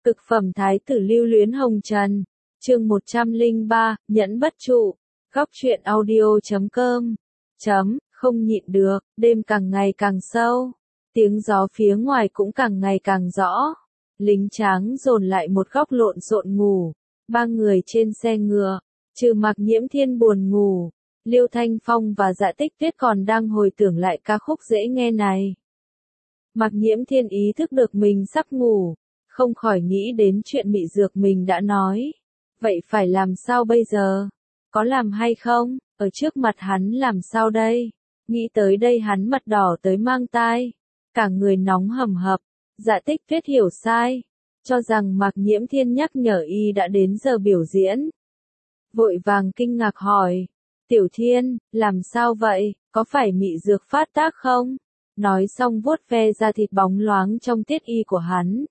Cực phẩm thái tử lưu luyến hồng trần. Chương 103, nhẫn bất trụ. Góc truyện audio.com. Không nhịn được, đêm càng ngày càng sâu. Tiếng gió phía ngoài cũng càng ngày càng rõ. Lính tráng dồn lại một góc lộn xộn ngủ. Ba người trên xe ngựa, trừ Mạc Nhiễm Thiên buồn ngủ. Liêu Thanh Phong và Dạ Tích Tuyết còn đang hồi tưởng lại ca khúc dễ nghe này. Mạc Nhiễm Thiên ý thức được mình sắp ngủ, không khỏi nghĩ đến chuyện mị dược mình đã nói. Vậy phải làm sao bây giờ? Có làm hay không? Ở trước mặt hắn làm sao đây? Nghĩ tới đây hắn mặt đỏ tới mang tai. Cả người nóng hầm hập. Dạ Tích Tuyết hiểu sai. Cho rằng Mạc Nhiễm Thiên nhắc nhở y đã đến giờ biểu diễn. Vội vàng kinh ngạc hỏi. Tiểu Thiên, làm sao vậy? Có phải mị dược phát tác không? Nói xong vuốt ve da thịt bóng loáng trong tiết y của hắn.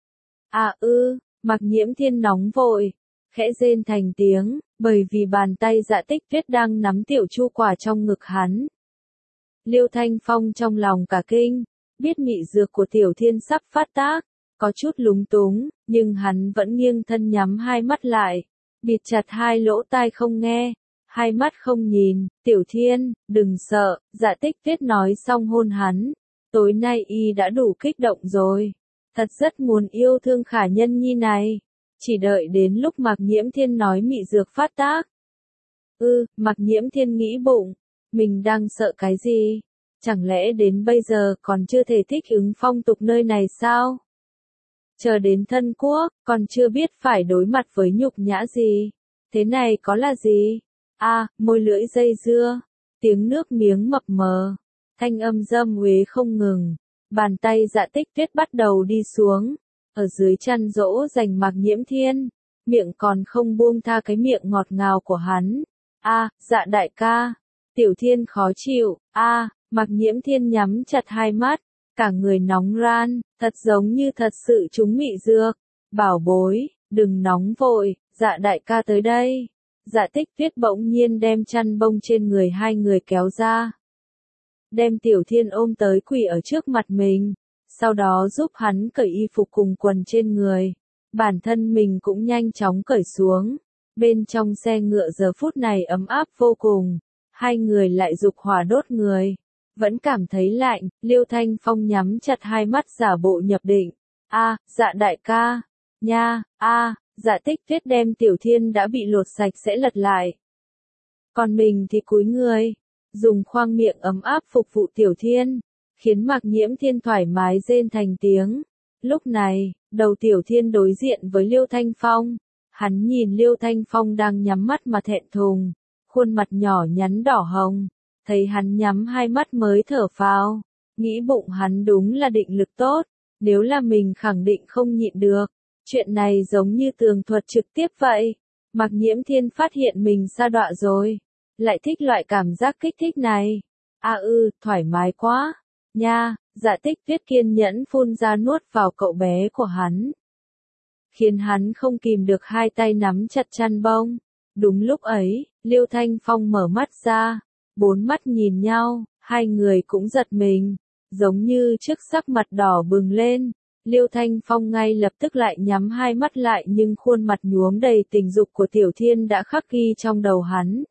Mạc Nhiễm Thiên nóng vội, khẽ rên thành tiếng, bởi vì bàn tay Dạ Tích Tuyết đang nắm tiểu chu quả trong ngực hắn. Liêu Thanh Phong trong lòng cả kinh, biết mị dược của Tiểu Thiên sắp phát tác, có chút lúng túng, nhưng hắn vẫn nghiêng thân nhắm hai mắt lại, bịt chặt hai lỗ tai không nghe, hai mắt không nhìn. Tiểu Thiên, đừng sợ, Dạ Tích Tuyết nói xong hôn hắn. Tối nay y đã đủ kích động rồi. Thật rất muốn yêu thương Khả Nhân Nhi này. Chỉ đợi đến lúc Mạc Nhiễm Thiên nói mị dược phát tác. Mạc Nhiễm Thiên nghĩ bụng. Mình đang sợ cái gì? Chẳng lẽ đến bây giờ còn chưa thể thích ứng phong tục nơi này sao? Chờ đến thân quốc, còn chưa biết phải đối mặt với nhục nhã gì. Thế này có là gì? Môi lưỡi dây dưa. Tiếng nước miếng mập mờ. Thanh âm dâm uế không ngừng. Bàn tay Dạ Tích Tuyết bắt đầu đi xuống. Ở dưới chăn dỗ dành Mạc Nhiễm Thiên. Miệng còn không buông tha cái miệng ngọt ngào của hắn. Dạ đại ca. Tiểu Thiên khó chịu. Mạc Nhiễm Thiên nhắm chặt hai mắt. Cả người nóng ran. Thật giống như thật sự trúng mị dược. Bảo bối, đừng nóng vội. Dạ đại ca tới đây. Dạ Tích Tuyết bỗng nhiên đem chăn bông trên người hai người kéo ra. Đem Tiểu Thiên ôm tới quỳ ở trước mặt mình. Sau đó giúp hắn cởi y phục cùng quần trên người. Bản thân mình cũng nhanh chóng cởi xuống. Bên trong xe ngựa giờ phút này ấm áp vô cùng. Hai người lại dục hỏa đốt người. Vẫn cảm thấy lạnh. Liêu Thanh Phong nhắm chặt hai mắt giả bộ nhập định. Dạ đại ca. Nha. Dạ Tích Tuyết đem Tiểu Thiên đã bị lột sạch sẽ lật lại. Còn mình thì cúi người. Dùng khoang miệng ấm áp phục vụ Tiểu Thiên. Khiến Mạc Nhiễm Thiên thoải mái rên thành tiếng. Lúc này, đầu Tiểu Thiên đối diện với Liêu Thanh Phong. Hắn nhìn Liêu Thanh Phong đang nhắm mắt mà thẹn thùng. Khuôn mặt nhỏ nhắn đỏ hồng. Thấy hắn nhắm hai mắt mới thở phào. Nghĩ bụng hắn đúng là định lực tốt. Nếu là mình khẳng định không nhịn được. Chuyện này giống như tường thuật trực tiếp vậy. Mạc Nhiễm Thiên phát hiện mình sa đọa rồi. Lại thích loại cảm giác kích thích này. Thoải mái quá. Nha, Dạ Tích Tuyết kiên nhẫn phun ra nuốt vào cậu bé của hắn. Khiến hắn không kìm được hai tay nắm chặt chăn bông. Đúng lúc ấy, Liêu Thanh Phong mở mắt ra. Bốn mắt nhìn nhau, hai người cũng giật mình. Giống như trước sắc mặt đỏ bừng lên. Liêu Thanh Phong ngay lập tức lại nhắm hai mắt lại nhưng khuôn mặt nhuốm đầy tình dục của Tiểu Thiên đã khắc ghi trong đầu hắn.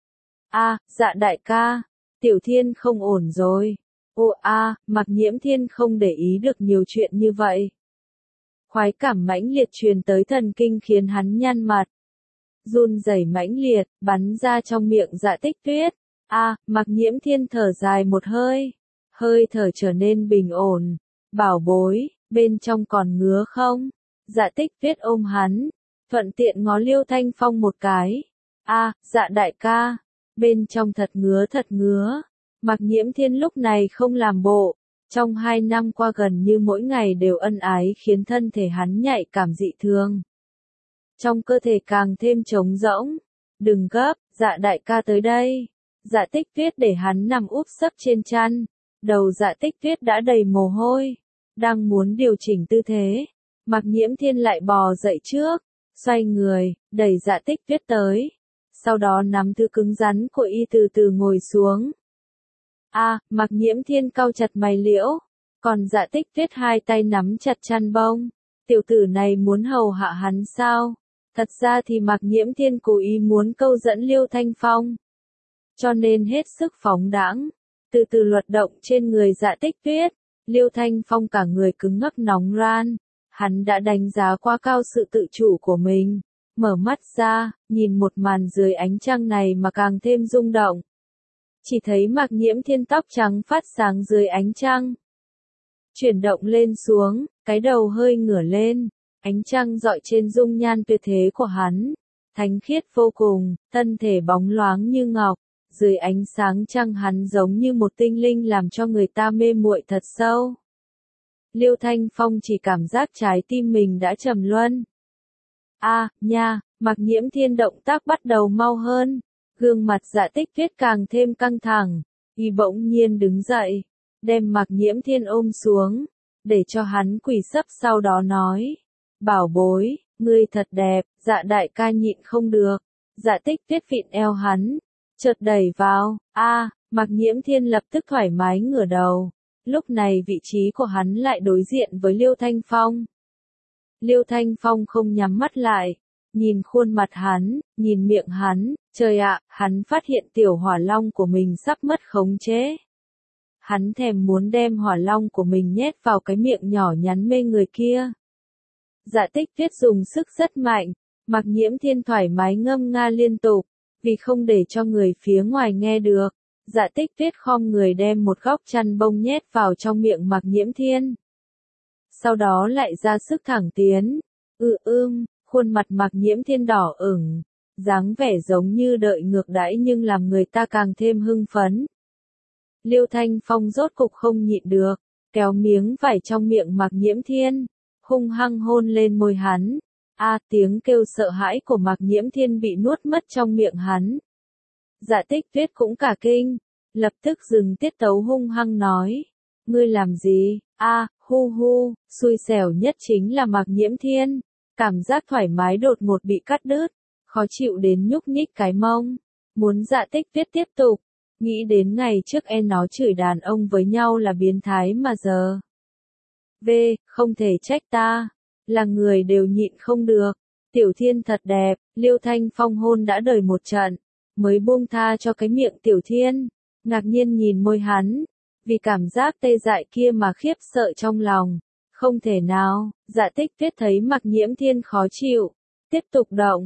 Dạ đại ca, Tiểu Thiên không ổn rồi. Mạc Nhiễm Thiên không để ý được nhiều chuyện như vậy. Khoái cảm mãnh liệt truyền tới thần kinh khiến hắn nhăn mặt. Run rẩy mãnh liệt, bắn ra trong miệng Dạ Tích Tuyết. Mạc Nhiễm Thiên thở dài một hơi. Hơi thở trở nên bình ổn. Bảo bối, bên trong còn ngứa không? Dạ Tích Tuyết ôm hắn. Thuận tiện ngó Liêu Thanh Phong một cái. Dạ đại ca. Bên trong thật ngứa. Mạc Nhiễm Thiên lúc này không làm bộ. Trong 2 năm qua gần như mỗi ngày đều ân ái khiến thân thể hắn nhạy cảm dị thường. Trong cơ thể càng thêm trống rỗng. Đừng gấp, dạ đại ca tới đây. Dạ Tích Tuyết để hắn nằm úp sấp trên chăn. Đầu Dạ Tích Tuyết đã đầy mồ hôi. Đang muốn điều chỉnh tư thế. Mạc Nhiễm Thiên lại bò dậy trước. Xoay người, đẩy Dạ Tích Tuyết tới. Sau đó nắm thứ cứng rắn của y từ từ ngồi xuống. Mạc Nhiễm Thiên cau chặt mày liễu. Còn Dạ Tích Tuyết hai tay nắm chặt chăn bông. tiểu tử này muốn hầu hạ hắn sao? Thật ra thì Mạc Nhiễm Thiên cố ý muốn câu dẫn Liêu Thanh Phong. Cho nên hết sức phóng đãng, từ từ luật động trên người Dạ Tích Tuyết. Liêu Thanh Phong cả người cứng ngắc nóng ran. Hắn đã đánh giá quá cao sự tự chủ của mình. Mở mắt ra, nhìn một màn dưới ánh trăng này mà càng thêm rung động. Chỉ thấy Mạc Nhiễm Thiên tóc trắng phát sáng dưới ánh trăng. Chuyển động lên xuống, cái đầu hơi ngửa lên. Ánh trăng rọi trên dung nhan tuyệt thế của hắn. Thánh khiết vô cùng, thân thể bóng loáng như ngọc. Dưới ánh sáng trăng hắn giống như một tinh linh làm cho người ta mê muội thật sâu. Liêu Thanh Phong chỉ cảm giác trái tim mình đã trầm luân. Nha, Mạc Nhiễm Thiên động tác bắt đầu mau hơn. Gương mặt Dạ Tích Tuyết càng thêm căng thẳng. Y bỗng nhiên đứng dậy, đem Mạc Nhiễm Thiên ôm xuống, để cho hắn quỳ sấp sau đó nói. Bảo bối, ngươi thật đẹp, Dạ đại ca nhịn không được. Dạ Tích Tuyết vịn eo hắn, chợt đẩy vào. Mạc Nhiễm Thiên lập tức thoải mái ngửa đầu. Lúc này vị trí của hắn lại đối diện với Liêu Thanh Phong. Liêu Thanh Phong không nhắm mắt lại, nhìn khuôn mặt hắn, nhìn miệng hắn, trời ạ, hắn phát hiện tiểu hỏa long của mình sắp mất khống chế. Hắn thèm muốn đem hỏa long của mình nhét vào cái miệng nhỏ nhắn mê người kia. Dạ Tích Tuyết dùng sức rất mạnh, Mạc Nhiễm Thiên thoải mái ngâm nga liên tục, vì không để cho người phía ngoài nghe được. Dạ Tích Tuyết khom người đem một góc chăn bông nhét vào trong miệng Mạc Nhiễm Thiên. Sau đó lại ra sức thẳng tiến. Khuôn mặt Mạc Nhiễm Thiên đỏ ửng, dáng vẻ giống như đợi ngược đãi nhưng làm người ta càng thêm hưng phấn. Liêu Thanh Phong rốt cục không nhịn được, kéo miếng vải trong miệng Mạc Nhiễm Thiên, hung hăng hôn lên môi hắn. Tiếng kêu sợ hãi của Mạc Nhiễm Thiên bị nuốt mất trong miệng hắn. Dạ Tích Tuyết cũng cả kinh, lập tức dừng tiết tấu hung hăng nói. Ngươi làm gì? Xui xẻo nhất chính là Mạc Nhiễm Thiên. Cảm giác thoải mái đột ngột bị cắt đứt, khó chịu đến nhúc nhích cái mông. Muốn Dạ Tích Tuyết tiếp tục, nghĩ đến ngày trước nó chửi đàn ông với nhau là biến thái mà giờ. Không thể trách ta, là người đều nhịn không được. Tiểu Thiên thật đẹp, Liêu Thanh Phong hôn đã đời một trận, mới buông tha cho cái miệng Tiểu Thiên, ngạc nhiên nhìn môi hắn, vì cảm giác tê dại kia mà khiếp sợ trong lòng. Không thể nào, Dạ Tích Tuyết thấy Mạc Nhiễm Thiên khó chịu, tiếp tục động.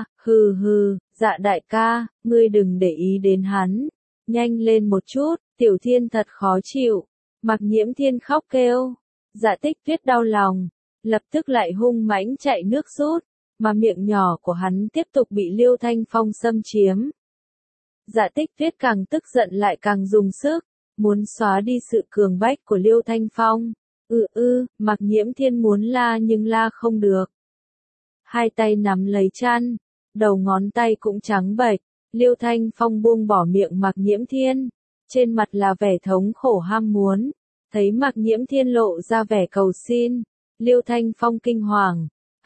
Dạ đại ca, ngươi đừng để ý đến hắn, nhanh lên một chút, Tiểu Thiên thật khó chịu. Mạc Nhiễm Thiên khóc kêu. Dạ Tích Tuyết đau lòng, lập tức lại hung mãnh chạy nước rút, mà miệng nhỏ của hắn tiếp tục bị Liêu Thanh Phong xâm chiếm. Dạ Tích Tuyết càng tức giận lại càng dùng sức, muốn xóa đi sự cường bách của Liêu Thanh Phong. Mạc Nhiễm Thiên muốn la nhưng la không được. Hai tay nắm lấy chăn, đầu ngón tay cũng trắng bệch. Liêu Thanh Phong buông bỏ miệng Mạc Nhiễm Thiên, trên mặt là vẻ thống khổ ham muốn. Thấy Mạc Nhiễm Thiên lộ ra vẻ cầu xin, Liêu Thanh Phong kinh hoàng.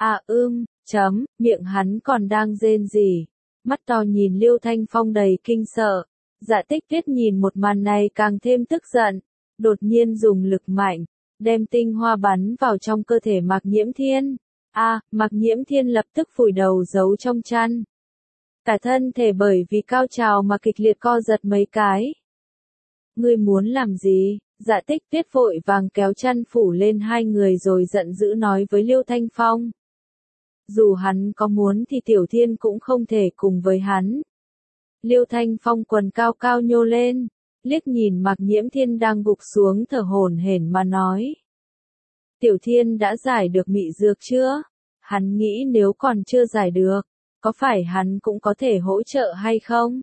Miệng hắn còn đang rên rỉ, mắt to nhìn Liêu Thanh Phong đầy kinh sợ. Dạ Tích Tuyết nhìn một màn này càng thêm tức giận, đột nhiên dùng lực mạnh, đem tinh hoa bắn vào trong cơ thể Mạc Nhiễm Thiên. Mạc Nhiễm Thiên lập tức phủi đầu giấu trong chăn. Cả thân thể bởi vì cao trào mà kịch liệt co giật mấy cái. Ngươi muốn làm gì? Dạ Tích Tuyết vội vàng kéo chăn phủ lên hai người rồi giận dữ nói với Liêu Thanh Phong. Dù hắn có muốn thì Tiểu Thiên cũng không thể cùng với hắn. Liêu Thanh Phong quần cao cao nhô lên, liếc nhìn Mạc Nhiễm Thiên đang gục xuống thở hổn hển mà nói. Tiểu Thiên đã giải được mị dược chưa? Hắn nghĩ nếu còn chưa giải được, có phải hắn cũng có thể hỗ trợ hay không?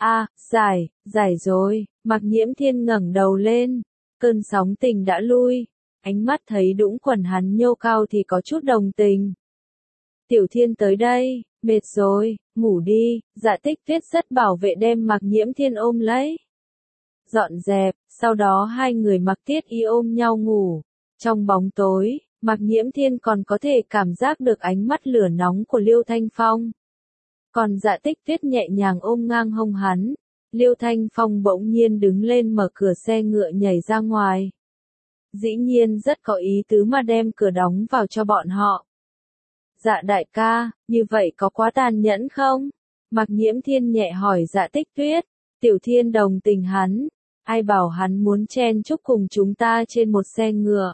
Giải rồi. Mạc Nhiễm Thiên ngẩng đầu lên, cơn sóng tình đã lui, ánh mắt thấy đũng quần hắn nhô cao thì có chút đồng tình. Tiểu Thiên tới đây, mệt rồi, ngủ đi. Dạ Tích Tuyết rất bảo vệ đem Mạc Nhiễm Thiên ôm lấy. Dọn dẹp, sau đó hai người mặc tiết y ôm nhau ngủ. Trong bóng tối, Mạc Nhiễm Thiên còn có thể cảm giác được ánh mắt lửa nóng của Liêu Thanh Phong. Còn Dạ Tích Tuyết nhẹ nhàng ôm ngang hông hắn. Liêu Thanh Phong bỗng nhiên đứng lên mở cửa xe ngựa nhảy ra ngoài. dĩ nhiên rất có ý tứ mà đem cửa đóng vào cho bọn họ. Dạ đại ca, như vậy có quá tàn nhẫn không? Mạc Nhiễm Thiên nhẹ hỏi Dạ Tích Tuyết. Tiểu Thiên đồng tình hắn, ai bảo hắn muốn chen chúc cùng chúng ta trên một xe ngựa.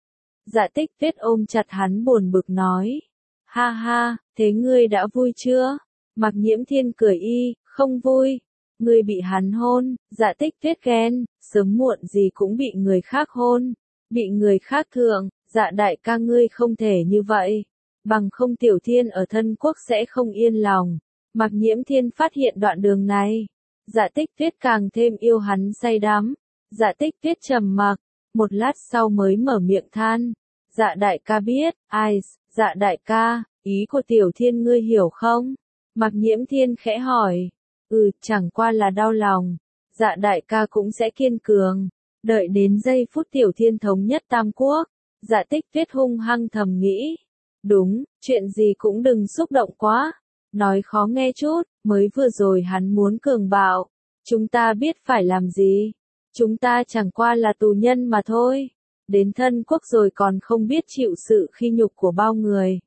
Dạ Tích Tuyết ôm chặt hắn buồn bực nói. Ha ha, thế ngươi đã vui chưa? Mạc Nhiễm Thiên cười không vui. Ngươi bị hắn hôn, Dạ Tích Tuyết ghen, sớm muộn gì cũng bị người khác hôn, bị người khác thượng, Dạ đại ca ngươi không thể như vậy, bằng không Tiểu Thiên ở thân quốc sẽ không yên lòng. Mạc Nhiễm Thiên phát hiện đoạn đường này, Dạ Tích Tuyết càng thêm yêu hắn say đắm. Dạ Tích Tuyết trầm mặc, một lát sau mới mở miệng than. Dạ đại ca biết, dạ đại ca, ý của Tiểu Thiên ngươi hiểu không? Mạc Nhiễm Thiên khẽ hỏi. Chẳng qua là đau lòng. Dạ đại ca cũng sẽ kiên cường. Đợi đến giây phút Tiểu Thiên thống nhất Tam Quốc. Dạ Tích Tuyết hung hăng thầm nghĩ. Đúng, chuyện gì cũng đừng xúc động quá. Nói khó nghe chút, mới vừa rồi hắn muốn cường bạo. Chúng ta biết phải làm gì. Chúng ta chẳng qua là tù nhân mà thôi. Đến thân quốc rồi còn không biết chịu sự khi nhục của bao người.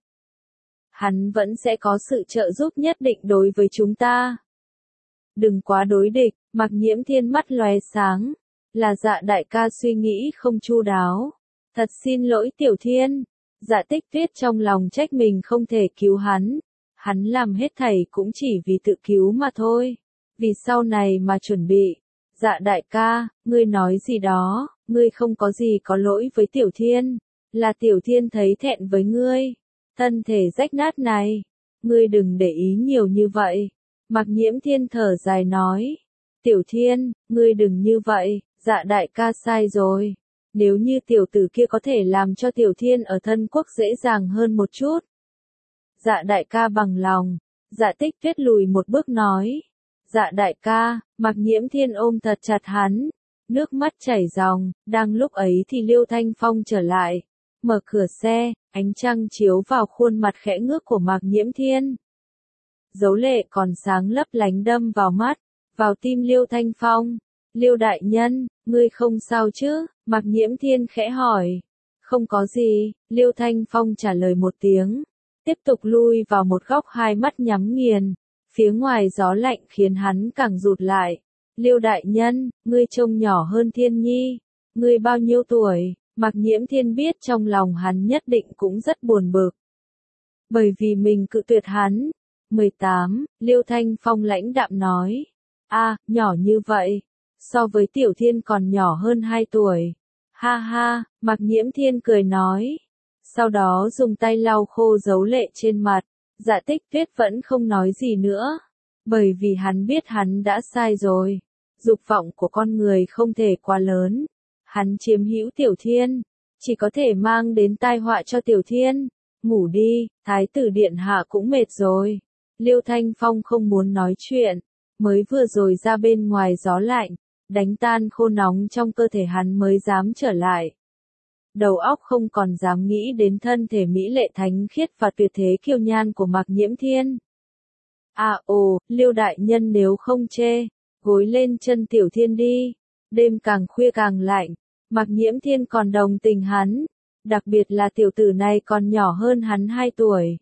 Hắn vẫn sẽ có sự trợ giúp nhất định đối với chúng ta. Đừng quá đối địch, Mạc Nhiễm Thiên mắt lóe sáng. Là Dạ đại ca suy nghĩ không chu đáo. Thật xin lỗi Tiểu Thiên. Dạ Tích Tuyết trong lòng trách mình không thể cứu hắn. Hắn làm hết thảy cũng chỉ vì tự cứu mà thôi. Vì sau này mà chuẩn bị. Dạ đại ca, ngươi nói gì đó, ngươi không có gì có lỗi với Tiểu Thiên. Là Tiểu Thiên thấy thẹn với ngươi. Thân thể rách nát này. Ngươi đừng để ý nhiều như vậy. Mạc Nhiễm Thiên thở dài nói. Tiểu Thiên, ngươi đừng như vậy, dạ đại ca sai rồi. Nếu như tiểu tử kia có thể làm cho Tiểu Thiên ở thân quốc dễ dàng hơn một chút. Dạ đại ca bằng lòng. Dạ Tích Tuyết lùi một bước nói. Dạ đại ca, Mạc Nhiễm Thiên ôm thật chặt hắn. Nước mắt chảy ròng, đang lúc ấy thì Liêu Thanh Phong trở lại. Mở cửa xe, ánh trăng chiếu vào khuôn mặt khẽ ngước của Mạc Nhiễm Thiên. Dấu lệ còn sáng lấp lánh đâm vào mắt, vào tim Liêu Thanh Phong. Liêu đại nhân, ngươi không sao chứ? Mạc Nhiễm Thiên khẽ hỏi. Không có gì, Liêu Thanh Phong trả lời một tiếng. Tiếp tục lui vào một góc hai mắt nhắm nghiền. Phía ngoài gió lạnh khiến hắn càng rụt lại. Liêu đại nhân, ngươi trông nhỏ hơn Thiên Nhi. Ngươi bao nhiêu tuổi? Mạc Nhiễm Thiên biết trong lòng hắn nhất định cũng rất buồn bực. Bởi vì mình cự tuyệt hắn. 18, Liêu Thanh Phong lãnh đạm nói. Nhỏ như vậy. So với Tiểu Thiên còn nhỏ hơn 2 tuổi. Ha ha, Mạc Nhiễm Thiên cười nói. Sau đó dùng tay lau khô dấu lệ trên mặt. Dạ Tích Tuyết vẫn không nói gì nữa. Bởi vì hắn biết hắn đã sai rồi. Dục vọng của con người không thể quá lớn. Hắn chiếm hữu Tiểu Thiên. Chỉ có thể mang đến tai họa cho Tiểu Thiên. Ngủ đi, Thái tử điện hạ cũng mệt rồi. Liêu Thanh Phong không muốn nói chuyện. Mới vừa rồi ra bên ngoài gió lạnh. Đánh tan khô nóng trong cơ thể hắn mới dám trở lại. Đầu óc không còn dám nghĩ đến thân thể mỹ lệ thánh khiết và tuyệt thế kiêu nhan của Mạc Nhiễm Thiên. Liêu đại nhân nếu không chê, gối lên chân Tiểu Thiên đi. Đêm càng khuya càng lạnh, Mạc Nhiễm Thiên còn đồng tình hắn. Đặc biệt là tiểu tử này còn nhỏ hơn hắn 2 tuổi.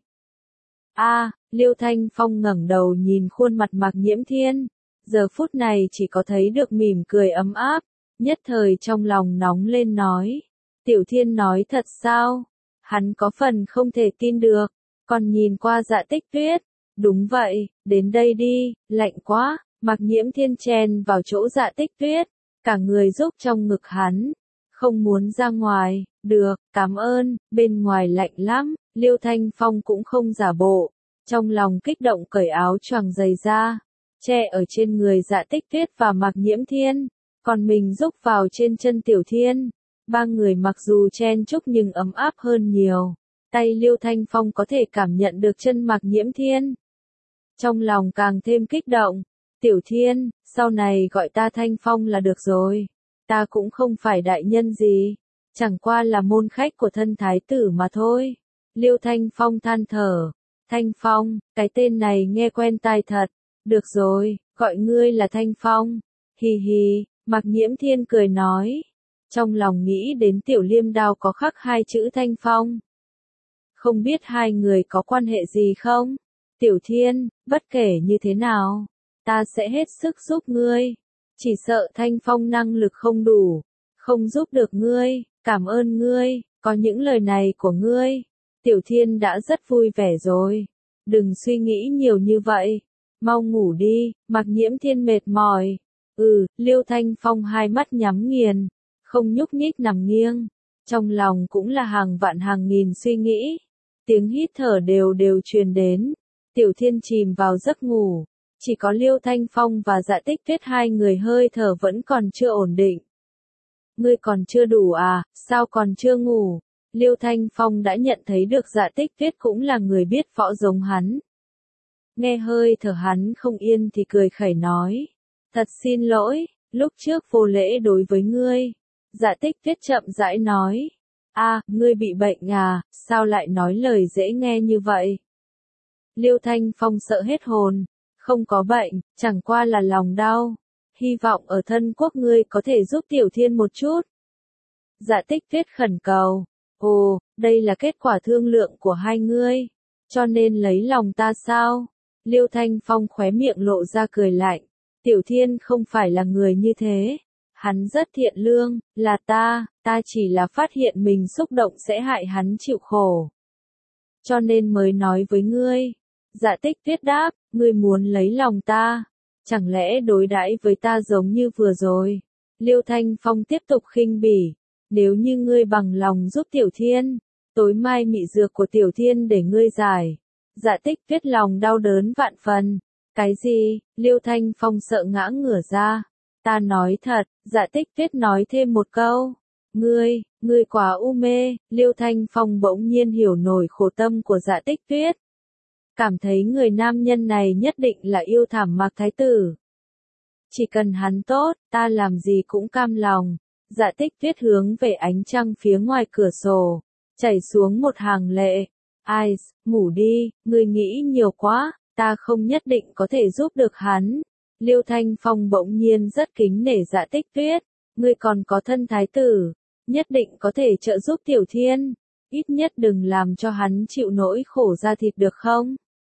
Liêu Thanh Phong ngẩng đầu nhìn khuôn mặt Mạc Nhiễm Thiên. Giờ phút này chỉ có thấy được mỉm cười ấm áp. Nhất thời trong lòng nóng lên nói. Tiểu Thiên nói thật sao? Hắn có phần không thể tin được. Còn nhìn qua Dạ Tích Tuyết. Đúng vậy, đến đây đi, lạnh quá. Mạc Nhiễm Thiên chen vào chỗ Dạ Tích Tuyết. Cả người rúc trong ngực hắn. Không muốn ra ngoài. Được, cảm ơn, bên ngoài lạnh lắm. Liêu Thanh Phong cũng không giả bộ. Trong lòng kích động cởi áo choàng giày ra. Che ở trên người Dạ Tích Tuyết và Mạc Nhiễm Thiên. Còn mình rúc vào trên chân Tiểu Thiên. Ba người mặc dù chen chúc nhưng ấm áp hơn nhiều. Tay Liêu Thanh Phong có thể cảm nhận được chân Mạc Nhiễm Thiên. Trong lòng càng thêm kích động. Tiểu Thiên, sau này gọi ta Thanh Phong là được rồi. Ta cũng không phải đại nhân gì. Chẳng qua là môn khách của thân thái tử mà thôi. Liêu Thanh Phong than thở. Thanh Phong, cái tên này nghe quen tai thật. Được rồi, gọi ngươi là Thanh Phong. Hì hì, Mạc Nhiễm Thiên cười nói. Trong lòng nghĩ đến Tiểu Liêm Đao có khắc hai chữ Thanh Phong. Không biết hai người có quan hệ gì không? Tiểu Thiên, bất kể như thế nào, ta sẽ hết sức giúp ngươi. Chỉ sợ Thanh Phong năng lực không đủ, không giúp được ngươi, cảm ơn ngươi, có những lời này của ngươi. Tiểu Thiên đã rất vui vẻ rồi. Đừng suy nghĩ nhiều như vậy. Mau ngủ đi, Mạc Nhiễm Thiên mệt mỏi. Liêu Thanh Phong hai mắt nhắm nghiền, không nhúc nhích nằm nghiêng. Trong lòng cũng là hàng vạn hàng nghìn suy nghĩ. Tiếng hít thở đều đều truyền đến. Tiểu Thiên chìm vào giấc ngủ. Chỉ có Liêu Thanh Phong và Dạ Tích Tuyết hai người hơi thở vẫn còn chưa ổn định. Ngươi còn chưa đủ à, sao còn chưa ngủ? Liêu Thanh Phong đã nhận thấy được Dạ Tích Tuyết cũng là người biết võ giống hắn. Nghe hơi thở hắn không yên thì cười khẩy nói. Thật xin lỗi, lúc trước vô lễ đối với ngươi. Dạ Tích Tuyết chậm rãi nói. Ngươi bị bệnh à, sao lại nói lời dễ nghe như vậy? Liêu Thanh Phong sợ hết hồn. Không có bệnh, chẳng qua là lòng đau. Hy vọng ở thân quốc ngươi có thể giúp Tiểu Thiên một chút. Dạ Tích Tuyết khẩn cầu. Ồ, đây là kết quả thương lượng của hai ngươi. Cho nên lấy lòng ta sao? Liêu Thanh Phong khóe miệng lộ ra cười lạnh. Tiểu Thiên không phải là người như thế. Hắn rất thiện lương, là ta chỉ là phát hiện mình xúc động sẽ hại hắn chịu khổ. Cho nên mới nói với ngươi. Dạ Tích Tuyết đáp, ngươi muốn lấy lòng ta. Chẳng lẽ đối đãi với ta giống như vừa rồi? Liêu Thanh Phong tiếp tục khinh bỉ. Nếu như ngươi bằng lòng giúp Tiểu Thiên, tối mai mị dược của Tiểu Thiên để ngươi giải. Dạ Tích Tuyết lòng đau đớn vạn phần. Cái gì? Liêu Thanh Phong sợ ngã ngửa ra. Ta nói thật, Dạ Tích Tuyết nói thêm một câu. Ngươi quá u mê. Liêu Thanh Phong bỗng nhiên hiểu nổi khổ tâm của Dạ Tích Tuyết. Cảm thấy người nam nhân này nhất định là yêu thảm Mạc Thái Tử. Chỉ cần hắn tốt, ta làm gì cũng cam lòng. Dạ Tích Tuyết hướng về ánh trăng phía ngoài cửa sổ, chảy xuống một hàng lệ. Ai, ngủ đi, ngươi nghĩ nhiều quá, ta không nhất định có thể giúp được hắn. Liêu Thanh Phong bỗng nhiên rất kính nể Dạ Tích Tuyết. Ngươi còn có thân thái tử, nhất định có thể trợ giúp Tiểu Thiên. Ít nhất đừng làm cho hắn chịu nỗi khổ da thịt được không?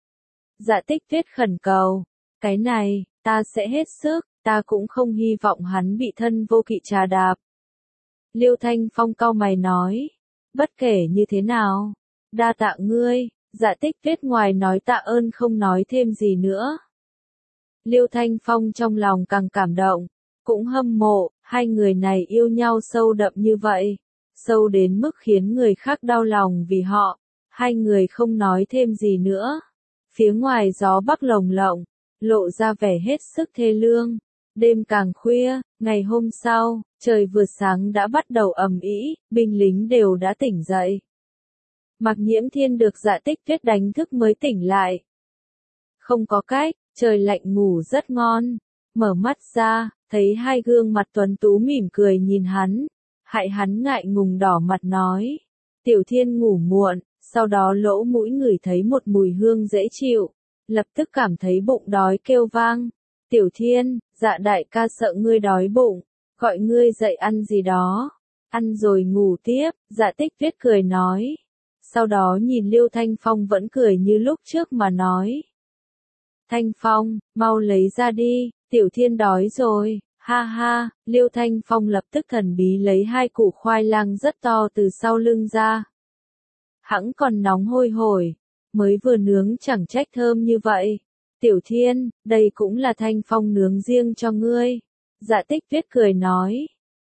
Dạ Tích Tuyết khẩn cầu. Cái này, ta sẽ hết sức, ta cũng không hy vọng hắn bị thân vô kỵ trà đạp. Liêu Thanh Phong cau mày nói. Bất kể như thế nào, đa tạ ngươi. Dạ Tích Tuyết ngoài nói tạ ơn không nói thêm gì nữa. Liêu Thanh Phong trong lòng càng cảm động, cũng hâm mộ, hai người này yêu nhau sâu đậm như vậy. Sâu đến mức khiến người khác đau lòng vì họ. Hai người không nói thêm gì nữa. Phía ngoài gió bắc lồng lộng, lộ ra vẻ hết sức thê lương. Đêm càng khuya, ngày hôm sau, trời vừa sáng đã bắt đầu ầm ĩ, binh lính đều đã tỉnh dậy. Mạc Nhiễm Thiên được Dạ Tích Tuyết đánh thức mới tỉnh lại. Không có cách, trời lạnh ngủ rất ngon. Mở mắt ra, thấy hai gương mặt tuấn tú mỉm cười nhìn hắn. Hại hắn ngại ngùng đỏ mặt nói. Tiểu Thiên ngủ muộn, sau đó lỗ mũi ngửi thấy một mùi hương dễ chịu. Lập tức cảm thấy bụng đói kêu vang. Tiểu Thiên, Dạ đại ca sợ ngươi đói bụng, gọi ngươi dậy ăn gì đó. Ăn rồi ngủ tiếp, Dạ Tích Tuyết cười nói. Sau đó nhìn Liêu Thanh Phong vẫn cười như lúc trước mà nói. Thanh Phong, mau lấy ra đi, Tiểu Thiên đói rồi, ha ha. Liêu Thanh Phong lập tức thần bí lấy hai củ khoai lang rất to từ sau lưng ra. Hẵng còn nóng hôi hổi, mới vừa nướng chẳng trách thơm như vậy. Tiểu Thiên, đây cũng là Thanh Phong nướng riêng cho ngươi. Dạ Tích Tuyết cười nói.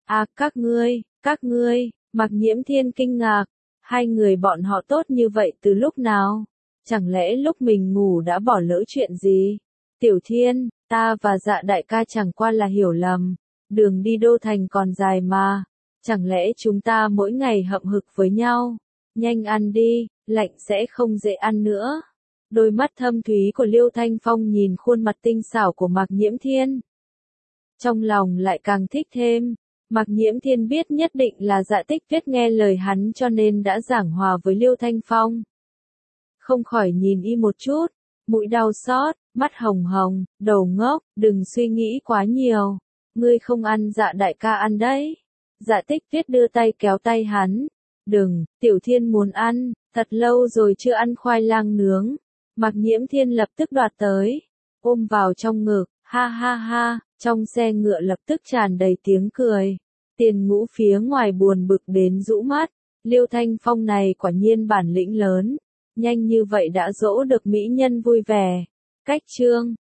Các ngươi, Mạc Nhiễm Thiên kinh ngạc. Hai người bọn họ tốt như vậy từ lúc nào? Chẳng lẽ lúc mình ngủ đã bỏ lỡ chuyện gì? Tiểu Thiên, ta và Dạ đại ca chẳng qua là hiểu lầm. Đường đi Đô Thành còn dài mà. Chẳng lẽ chúng ta mỗi ngày hậm hực với nhau? Nhanh ăn đi, lạnh sẽ không dễ ăn nữa. Đôi mắt thâm thúy của Liêu Thanh Phong nhìn khuôn mặt tinh xảo của Mạc Nhiễm Thiên. Trong lòng lại càng thích thêm. Mạc Nhiễm Thiên biết nhất định là Dạ Tích Tuyết nghe lời hắn cho nên đã giảng hòa với Liêu Thanh Phong. Không khỏi nhìn y một chút, mũi đau xót, mắt hồng hồng, đầu ngốc, đừng suy nghĩ quá nhiều. Ngươi không ăn Dạ đại ca ăn đấy. Dạ Tích Viết đưa tay kéo tay hắn. Đừng, Tiểu Thiên muốn ăn, thật lâu rồi chưa ăn khoai lang nướng. Mạc Nhiễm Thiên lập tức đoạt tới, ôm vào trong ngực, ha ha ha, trong xe ngựa lập tức tràn đầy tiếng cười. Tiền Ngũ phía ngoài buồn bực đến rũ mắt, Liêu Thanh Phong này quả nhiên bản lĩnh lớn, nhanh như vậy đã dỗ được mỹ nhân vui vẻ. Cách chương